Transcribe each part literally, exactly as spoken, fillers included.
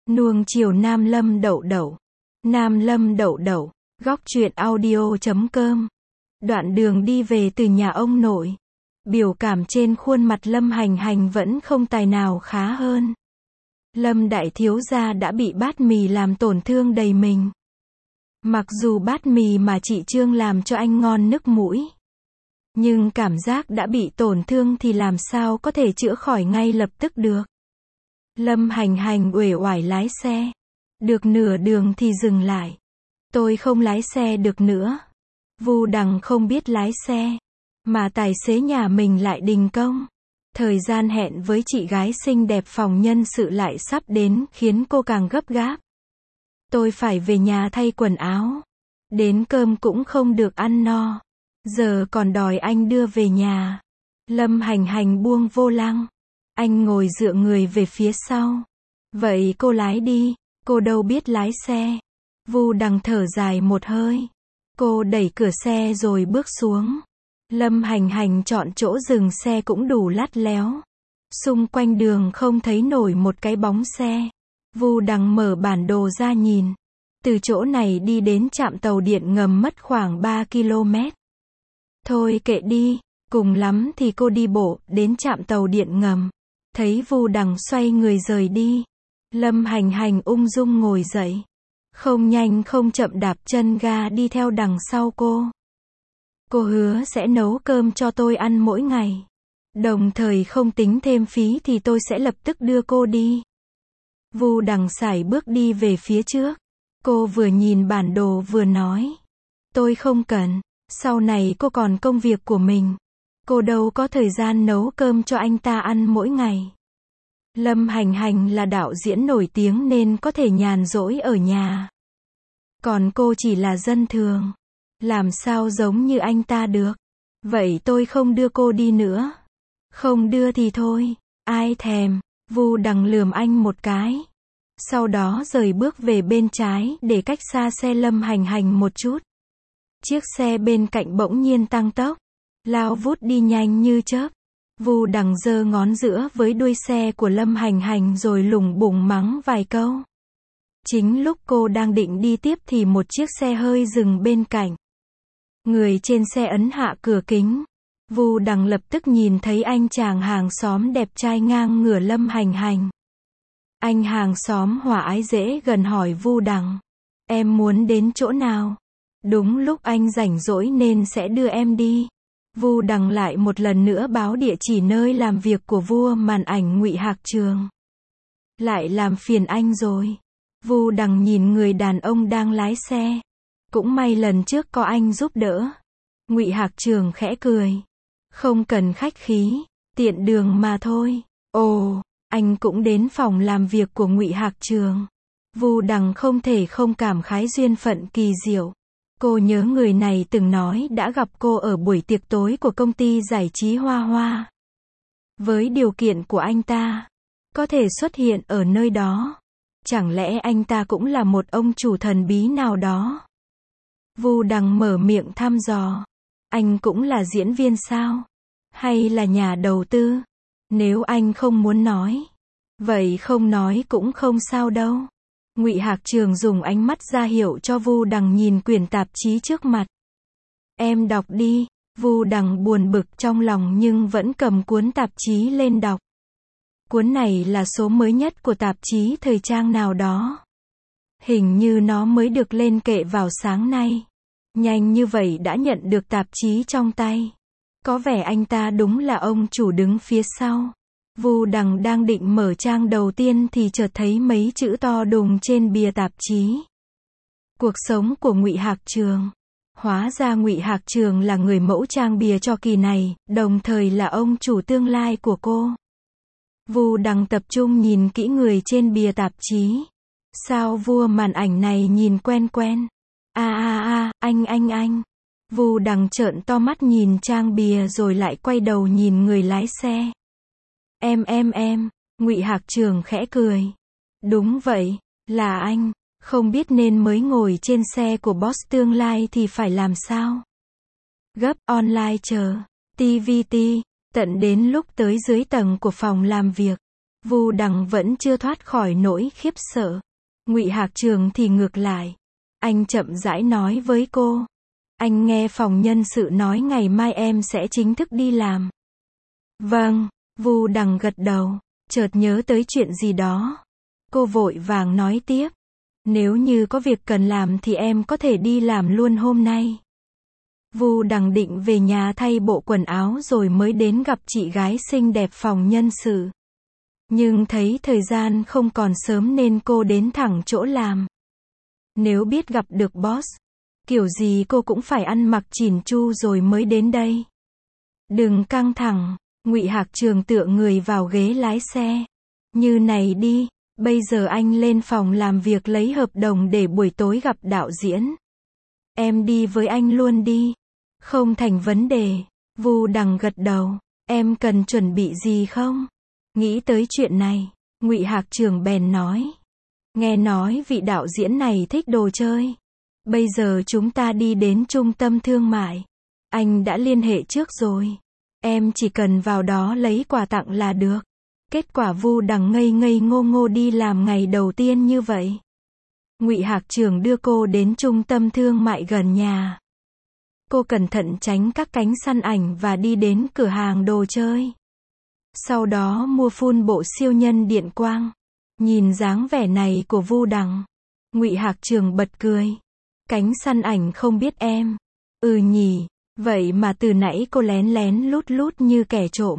Nuông chiều Nam Lâm Đậu Đậu. Nam Lâm Đậu Đậu, góc truyện audio chấm com. Đoạn đường đi về từ nhà ông nội. Biểu cảm trên khuôn mặt Lâm Hành Hành vẫn không tài nào khá hơn. Lâm đại thiếu gia đã bị bát mì làm tổn thương đầy mình. Mặc dù bát mì mà chị Trương làm cho anh ngon nức mũi, nhưng cảm giác đã bị tổn thương thì làm sao có thể chữa khỏi ngay lập tức được. Lâm Hành Hành uể oải lái xe. Được nửa đường thì dừng lại. Tôi không lái xe được nữa. Vu Đằng không biết lái xe, mà tài xế nhà mình lại đình công. Thời gian hẹn với chị gái xinh đẹp phòng nhân sự lại sắp đến, khiến cô càng gấp gáp. Tôi phải về nhà thay quần áo. Đến cơm cũng không được ăn no. Giờ còn đòi anh đưa về nhà. Lâm Hành Hành buông vô lăng. Anh ngồi dựa người về phía sau. Vậy cô lái đi, cô đâu biết lái xe. Vu Đằng thở dài một hơi. Cô đẩy cửa xe rồi bước xuống. Lâm Hành Hành chọn chỗ dừng xe cũng đủ lắt léo. Xung quanh đường không thấy nổi một cái bóng xe. Vu Đằng mở bản đồ ra nhìn. Từ chỗ này đi đến trạm tàu điện ngầm mất khoảng ba ki lô mét. Thôi kệ đi, cùng lắm thì cô đi bộ đến trạm tàu điện ngầm. Thấy Vu Đằng xoay người rời đi. Lâm Hành Hành ung dung ngồi dậy. Không nhanh không chậm đạp chân ga đi theo đằng sau cô. Cô hứa sẽ nấu cơm cho tôi ăn mỗi ngày. Đồng thời không tính thêm phí thì tôi sẽ lập tức đưa cô đi. Vu Đằng sải bước đi về phía trước. Cô vừa nhìn bản đồ vừa nói. Tôi không cần, sau này cô còn công việc của mình. Cô đâu có thời gian nấu cơm cho anh ta ăn mỗi ngày. Lâm Hành Hành là đạo diễn nổi tiếng nên có thể nhàn rỗi ở nhà. Còn cô chỉ là dân thường. Làm sao giống như anh ta được. Vậy tôi không đưa cô đi nữa. Không đưa thì thôi, ai thèm. Vu Đằng lườm anh một cái. Sau đó rời bước về bên trái để cách xa xe Lâm Hành Hành một chút. Chiếc xe bên cạnh bỗng nhiên tăng tốc. Lao vút đi nhanh như chớp. Vu Đằng giơ ngón giữa với đuôi xe của Lâm Hành Hành rồi lủng bủng mắng vài câu. Chính lúc cô đang định đi tiếp thì một chiếc xe hơi dừng bên cạnh. Người trên xe ấn hạ cửa kính. Vu Đằng lập tức nhìn thấy anh chàng hàng xóm đẹp trai ngang ngửa Lâm Hành Hành. Anh hàng xóm hòa ái dễ gần hỏi Vu Đằng. Em muốn đến chỗ nào? Đúng lúc anh rảnh rỗi nên sẽ đưa em đi. Vu Đằng lại một lần nữa báo địa chỉ nơi làm việc của vua màn ảnh Ngụy Hạc Trường. Lại làm phiền anh rồi. Vu Đằng nhìn người đàn ông đang lái xe. Cũng may lần trước có anh giúp đỡ. Ngụy Hạc Trường khẽ cười. Không cần khách khí, tiện đường mà thôi. Ồ, anh cũng đến phòng làm việc của Ngụy Hạc Trường. Vu Đằng không thể không cảm khái duyên phận kỳ diệu. Cô nhớ người này từng nói đã gặp cô ở buổi tiệc tối của công ty giải trí Hoa Hoa. Với điều kiện của anh ta, có thể xuất hiện ở nơi đó. Chẳng lẽ anh ta cũng là một ông chủ thần bí nào đó? Vu Đằng mở miệng thăm dò. Anh cũng là diễn viên sao? Hay là nhà đầu tư? Nếu anh không muốn nói, vậy không nói cũng không sao đâu. Ngụy Hạc Trường dùng ánh mắt ra hiệu cho Vu Đằng nhìn quyển tạp chí trước mặt. Em đọc đi. Vu Đằng buồn bực trong lòng nhưng vẫn cầm cuốn tạp chí lên đọc. Cuốn này là số mới nhất của tạp chí thời trang nào đó. Hình như nó mới được lên kệ vào sáng nay. Nhanh như vậy đã nhận được tạp chí trong tay. Có vẻ anh ta đúng là ông chủ đứng phía sau. Vu Đằng đang định mở trang đầu tiên thì chợt thấy mấy chữ to đùng trên bìa tạp chí. Cuộc sống của Ngụy Hạc Trường. Hóa ra Ngụy Hạc Trường là người mẫu trang bìa cho kỳ này, đồng thời là ông chủ tương lai của cô. Vu Đằng tập trung nhìn kỹ người trên bìa tạp chí. Sao vua màn ảnh này nhìn quen quen? A a a, anh anh anh. Vu Đằng trợn to mắt nhìn trang bìa rồi lại quay đầu nhìn người lái xe. Em em em, Ngụy Hạc Trường khẽ cười. Đúng vậy, là anh, không biết nên mới ngồi trên xe của boss tương lai thì phải làm sao? Gấp online chờ, tê vê tê, tận đến lúc tới dưới tầng của phòng làm việc. Vu Đằng vẫn chưa thoát khỏi nỗi khiếp sợ. Ngụy Hạc Trường thì ngược lại. Anh chậm rãi nói với cô. Anh nghe phòng nhân sự nói ngày mai em sẽ chính thức đi làm. Vâng, Vu Đằng gật đầu, chợt nhớ tới chuyện gì đó. Cô vội vàng nói tiếp. Nếu như có việc cần làm thì em có thể đi làm luôn hôm nay. Vu Đằng định về nhà thay bộ quần áo rồi mới đến gặp chị gái xinh đẹp phòng nhân sự. Nhưng thấy thời gian không còn sớm nên cô đến thẳng chỗ làm. Nếu biết gặp được boss, kiểu gì cô cũng phải ăn mặc chỉn chu rồi mới đến đây. Đừng căng thẳng, Ngụy Hạc Trường tựa người vào ghế lái xe. Như này đi, bây giờ anh lên phòng làm việc lấy hợp đồng để buổi tối gặp đạo diễn. Em đi với anh luôn đi. Không thành vấn đề. Vu Đằng gật đầu. Em cần chuẩn bị gì không? Nghĩ tới chuyện này, Ngụy Hạc Trường bèn nói. Nghe nói vị đạo diễn này thích đồ chơi. Bây giờ chúng ta đi đến trung tâm thương mại. Anh đã liên hệ trước rồi. Em chỉ cần vào đó lấy quà tặng là được. Kết quả Vu Đằng ngây ngây ngô ngô đi làm ngày đầu tiên như vậy. Ngụy Hạc Trường đưa cô đến trung tâm thương mại gần nhà. Cô cẩn thận tránh các cánh săn ảnh và đi đến cửa hàng đồ chơi. Sau đó mua phun bộ siêu nhân điện quang. Nhìn dáng vẻ này của Vu Đằng, Ngụy Hạc Trường bật cười. Cánh săn ảnh không biết em. Ừ nhỉ, vậy mà từ nãy cô lén lén lút lút như kẻ trộm.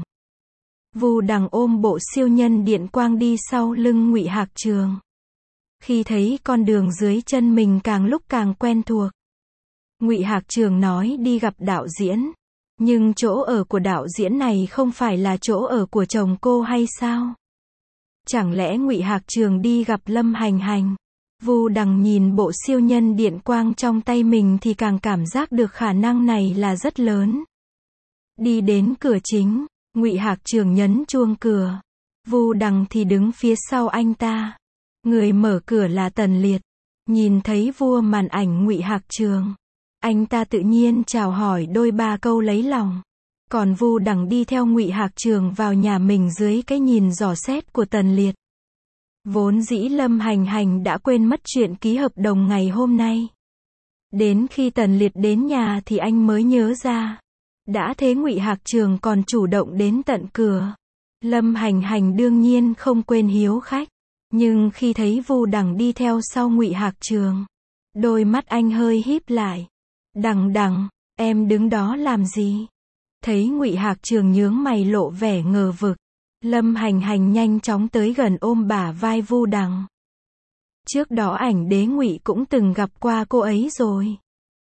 Vu Đằng ôm bộ siêu nhân điện quang đi sau lưng Ngụy Hạc Trường. Khi thấy con đường dưới chân mình càng lúc càng quen thuộc, Ngụy Hạc Trường nói đi gặp đạo diễn. Nhưng chỗ ở của đạo diễn này không phải là chỗ ở của chồng cô hay sao? Chẳng lẽ Ngụy Hạc Trường đi gặp Lâm Hành Hành? Vu Đằng nhìn bộ siêu nhân điện quang trong tay mình thì càng cảm giác được khả năng này là rất lớn. Đi đến cửa chính, Ngụy Hạc Trường nhấn chuông cửa. Vu Đằng thì đứng phía sau anh ta. Người mở cửa là Tần Liệt. Nhìn thấy vua màn ảnh Ngụy Hạc Trường, anh ta tự nhiên chào hỏi đôi ba câu lấy lòng. Còn Vu Đằng đi theo Ngụy Hạc Trường vào nhà mình dưới cái nhìn dò xét của Tần Liệt. Vốn dĩ Lâm Hành Hành đã quên mất chuyện ký hợp đồng ngày hôm nay. Đến khi Tần Liệt đến nhà thì anh mới nhớ ra. Đã thế Ngụy Hạc Trường còn chủ động đến tận cửa. Lâm Hành Hành đương nhiên không quên hiếu khách. Nhưng khi thấy Vu Đằng đi theo sau Ngụy Hạc Trường, đôi mắt anh hơi híp lại. Đằng Đằng, em đứng đó làm gì? Thấy Ngụy Hạc Trường nhướng mày lộ vẻ ngờ vực. Lâm Hành Hành nhanh chóng tới gần ôm bả vai Vu Đằng. Trước đó ảnh đế Ngụy cũng từng gặp qua cô ấy rồi.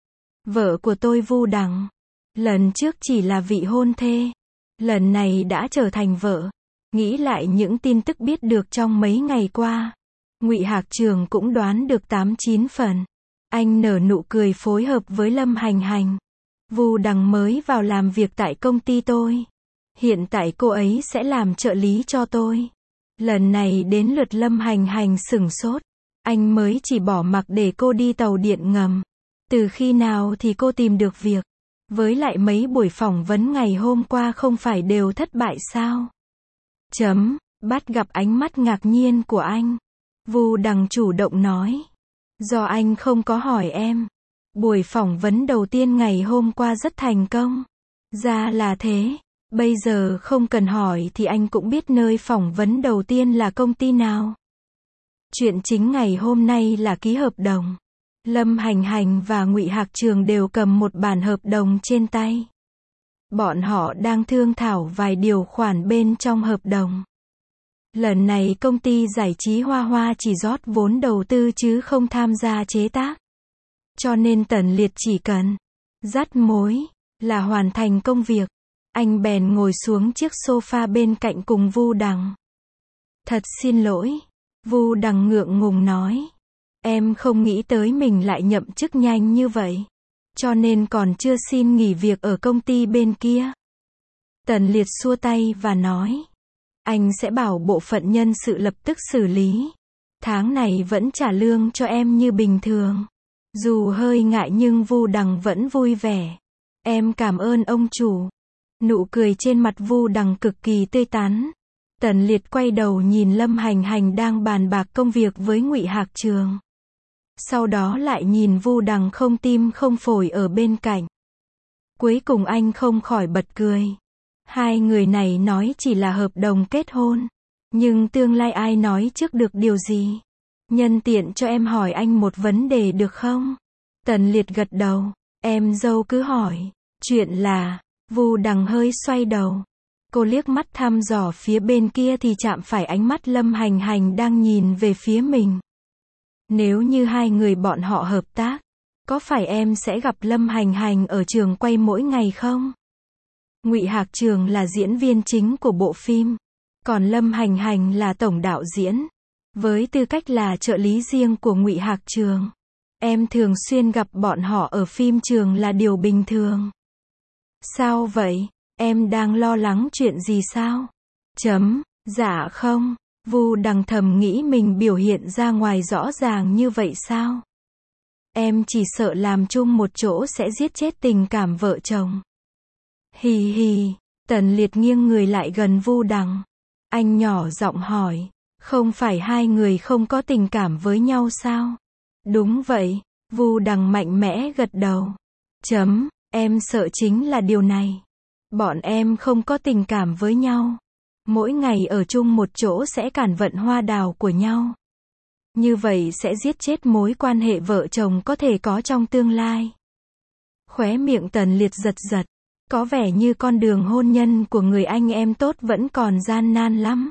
Vợ của tôi Vu Đằng. Lần trước chỉ là vị hôn thê. Lần này đã trở thành vợ. Nghĩ lại những tin tức biết được trong mấy ngày qua, Ngụy Hạc Trường cũng đoán được tám chín phần. Anh nở nụ cười phối hợp với Lâm Hành Hành. Vu Đằng mới vào làm việc tại công ty tôi. Hiện tại cô ấy sẽ làm trợ lý cho tôi. Lần này đến lượt Lâm Hành Hành sửng sốt. Anh mới chỉ bỏ mặc để cô đi tàu điện ngầm. Từ khi nào thì cô tìm được việc? Với lại mấy buổi phỏng vấn ngày hôm qua không phải đều thất bại sao? Chấm, bắt gặp ánh mắt ngạc nhiên của anh. Vu Đằng chủ động nói. Do anh không có hỏi em. Buổi phỏng vấn đầu tiên ngày hôm qua rất thành công. Ra là thế. Bây giờ không cần hỏi thì anh cũng biết nơi phỏng vấn đầu tiên là công ty nào. Chuyện chính ngày hôm nay là ký hợp đồng. Lâm Hành Hành và Ngụy Hạc Trường đều cầm một bản hợp đồng trên tay. Bọn họ đang thương thảo vài điều khoản bên trong hợp đồng. Lần này công ty giải trí Hoa Hoa chỉ rót vốn đầu tư chứ không tham gia chế tác. Cho nên Tần Liệt chỉ cần dắt mối là hoàn thành công việc. Anh bèn ngồi xuống chiếc sofa bên cạnh cùng Vu Đằng. Thật xin lỗi. Vu Đằng ngượng ngùng nói. Em không nghĩ tới mình lại nhậm chức nhanh như vậy. Cho nên còn chưa xin nghỉ việc ở công ty bên kia. Tần Liệt xua tay và nói. Anh sẽ bảo bộ phận nhân sự lập tức xử lý. Tháng này vẫn trả lương cho em như bình thường. Dù hơi ngại nhưng Vu Đằng vẫn vui vẻ. Em cảm ơn ông chủ. Nụ cười trên mặt Vu Đằng cực kỳ tươi tắn. Tần Liệt quay đầu nhìn Lâm Hành Hành đang bàn bạc công việc với Ngụy Hạc Trường. Sau đó lại nhìn Vu Đằng không tim không phổi ở bên cạnh. Cuối cùng anh không khỏi bật cười. Hai người này nói chỉ là hợp đồng kết hôn. Nhưng tương lai ai nói trước được điều gì? Nhân tiện cho em hỏi anh một vấn đề được không? Tần Liệt gật đầu. Em dâu cứ hỏi. Chuyện là, Vu Đằng hơi xoay đầu. Cô liếc mắt thăm dò phía bên kia thì chạm phải ánh mắt Lâm Hành Hành đang nhìn về phía mình. Nếu như hai người bọn họ hợp tác, có phải em sẽ gặp Lâm Hành Hành ở trường quay mỗi ngày không? Ngụy Hạc Trường là diễn viên chính của bộ phim, còn Lâm Hành Hành là tổng đạo diễn. Với tư cách là trợ lý riêng của Ngụy Hạc Trường, em thường xuyên gặp bọn họ ở phim trường là điều bình thường. Sao vậy? Em đang lo lắng chuyện gì sao? Chấm, dạ không. Vu Đằng thầm nghĩ mình biểu hiện ra ngoài rõ ràng như vậy sao? Em chỉ sợ làm chung một chỗ sẽ giết chết tình cảm vợ chồng. Hì hì, Tần Liệt nghiêng người lại gần Vu Đằng. Anh nhỏ giọng hỏi, không phải hai người không có tình cảm với nhau sao? Đúng vậy, Vu Đằng mạnh mẽ gật đầu. Chấm, em sợ chính là điều này. Bọn em không có tình cảm với nhau. Mỗi ngày ở chung một chỗ sẽ cản vận hoa đào của nhau. Như vậy sẽ giết chết mối quan hệ vợ chồng có thể có trong tương lai. Khóe miệng Tần Liệt giật giật. Có vẻ như con đường hôn nhân của người anh em tốt vẫn còn gian nan lắm.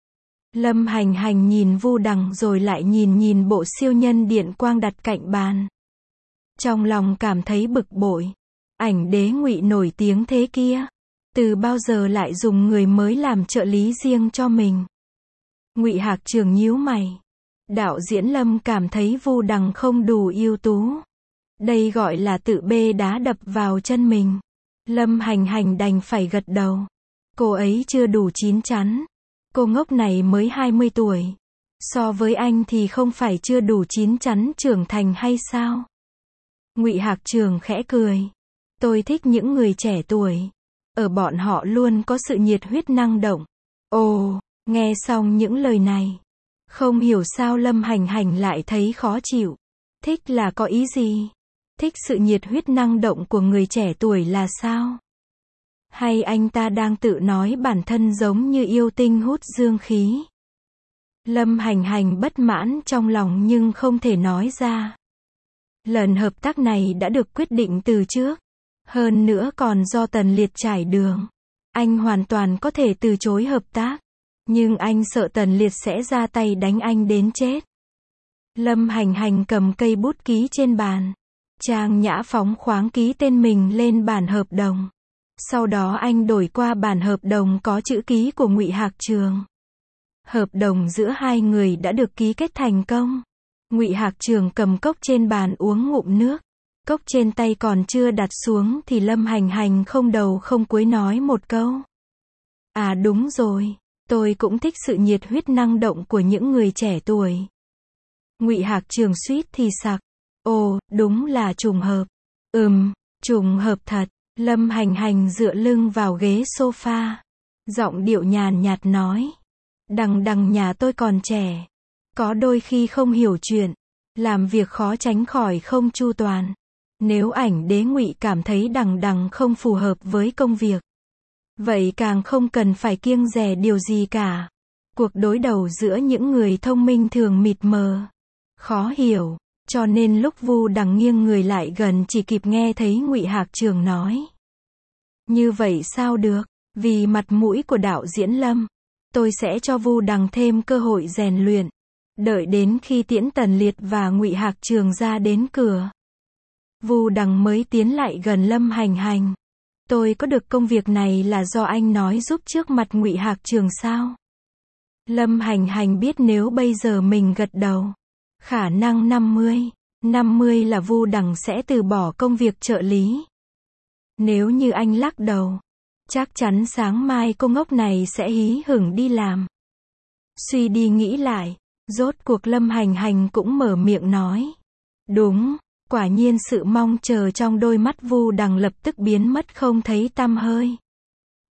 Lâm Hành Hành nhìn Vu Đằng rồi lại nhìn nhìn bộ siêu nhân điện quang đặt cạnh bàn. Trong lòng cảm thấy bực bội. Ảnh đế Ngụy nổi tiếng thế kia. Từ bao giờ lại dùng người mới làm trợ lý riêng cho mình? Ngụy Hạc Trường nhíu mày. Đạo diễn Lâm cảm thấy Vu Đằng không đủ ưu tú. Đây gọi là tự bê đá đập vào chân mình. Lâm Hành Hành đành phải gật đầu. Cô ấy chưa đủ chín chắn. Cô ngốc này mới hai mươi tuổi. So với anh thì không phải chưa đủ chín chắn trưởng thành hay sao? Ngụy Hạc Trường khẽ cười. Tôi thích những người trẻ tuổi. Ở bọn họ luôn có sự nhiệt huyết năng động. Ồ, nghe xong những lời này. Không hiểu sao Lâm Hành Hành lại thấy khó chịu. Thích là có ý gì? Thích sự nhiệt huyết năng động của người trẻ tuổi là sao? Hay anh ta đang tự nói bản thân giống như yêu tinh hút dương khí? Lâm Hành Hành bất mãn trong lòng nhưng không thể nói ra. Lần hợp tác này đã được quyết định từ trước. Hơn nữa còn do Tần Liệt trải đường. Anh hoàn toàn có thể từ chối hợp tác. Nhưng anh sợ Tần Liệt sẽ ra tay đánh anh đến chết. Lâm Hành Hành cầm cây bút ký trên bàn. Trang nhã phóng khoáng ký tên mình lên bản hợp đồng. Sau đó anh đổi qua bản hợp đồng có chữ ký của Ngụy Hạc Trường. Hợp đồng giữa hai người đã được ký kết thành công. Ngụy Hạc Trường cầm cốc trên bàn uống ngụm nước. Cốc trên tay còn chưa đặt xuống thì Lâm Hành Hành không đầu không cuối nói một câu. À đúng rồi, tôi cũng thích sự nhiệt huyết năng động của những người trẻ tuổi. Ngụy Hạc Trường suýt thì sặc. Ồ, đúng là trùng hợp. Ừm, trùng hợp thật. Lâm Hành Hành dựa lưng vào ghế sofa. Giọng điệu nhàn nhạt nói. Đằng đằng nhà tôi còn trẻ. Có đôi khi không hiểu chuyện. Làm việc khó tránh khỏi không chu toàn. Nếu ảnh đế Ngụy cảm thấy đằng đằng không phù hợp với công việc. Vậy càng không cần phải kiêng dè điều gì cả. Cuộc đối đầu giữa những người thông minh thường mịt mờ. Khó hiểu. Cho nên lúc Vu Đằng nghiêng người lại gần chỉ kịp nghe thấy Ngụy Hạc Trường nói. Như vậy sao được? Vì mặt mũi của đạo diễn Lâm, tôi sẽ cho Vu Đằng thêm cơ hội rèn luyện. Đợi đến khi tiễn Tần Liệt và Ngụy Hạc Trường ra đến cửa. Vu Đằng mới tiến lại gần Lâm Hành Hành. Tôi có được công việc này là do anh nói giúp trước mặt Ngụy Hạc Trường sao? Lâm Hành Hành biết nếu bây giờ mình gật đầu. Khả năng năm mươi, năm mươi là Vu Đằng sẽ từ bỏ công việc trợ lý. Nếu như anh lắc đầu, chắc chắn sáng mai cô ngốc này sẽ hí hửng đi làm. Suy đi nghĩ lại, rốt cuộc Lâm Hành Hành cũng mở miệng nói. Đúng, quả nhiên sự mong chờ trong đôi mắt Vu Đằng lập tức biến mất không thấy tăm hơi.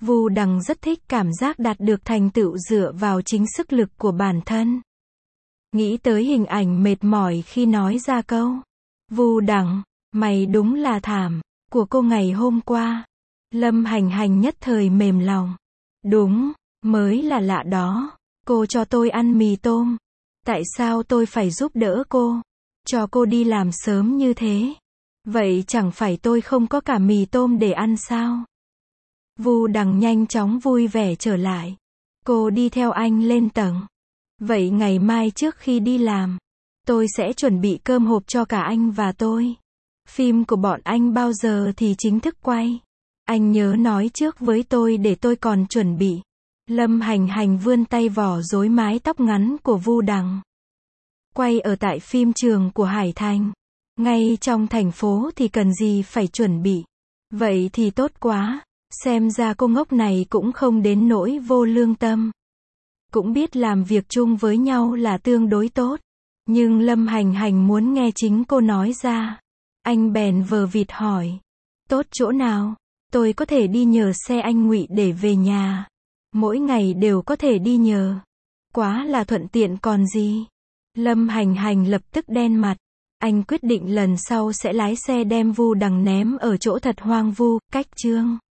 Vu Đằng rất thích cảm giác đạt được thành tựu dựa vào chính sức lực của bản thân. Nghĩ tới hình ảnh mệt mỏi khi nói ra câu Vu Đằng, mày đúng là thảm, của cô ngày hôm qua. Lâm Hành Hành nhất thời mềm lòng. Đúng, mới là lạ đó. Cô cho tôi ăn mì tôm. Tại sao tôi phải giúp đỡ cô? Cho cô đi làm sớm như thế. Vậy chẳng phải tôi không có cả mì tôm để ăn sao? Vu Đằng nhanh chóng vui vẻ trở lại. Cô đi theo anh lên tầng. Vậy ngày mai trước khi đi làm, tôi sẽ chuẩn bị cơm hộp cho cả anh và tôi. Phim của bọn anh bao giờ thì chính thức quay? Anh nhớ nói trước với tôi để tôi còn chuẩn bị. Lâm Hành Hành vươn tay vò rối mái tóc ngắn của Vu Đằng. Quay ở tại phim trường của Hải Thành. Ngay trong thành phố thì cần gì phải chuẩn bị. Vậy thì tốt quá. Xem ra cô ngốc này cũng không đến nỗi vô lương tâm. Cũng biết làm việc chung với nhau là tương đối tốt. Nhưng Lâm Hành Hành muốn nghe chính cô nói ra. Anh bèn vờ vịt hỏi. Tốt chỗ nào? Tôi có thể đi nhờ xe anh Ngụy để về nhà. Mỗi ngày đều có thể đi nhờ. Quá là thuận tiện còn gì. Lâm Hành Hành lập tức đen mặt. Anh quyết định lần sau sẽ lái xe đem Vu Đằng ném ở chỗ thật hoang vu, cách Trương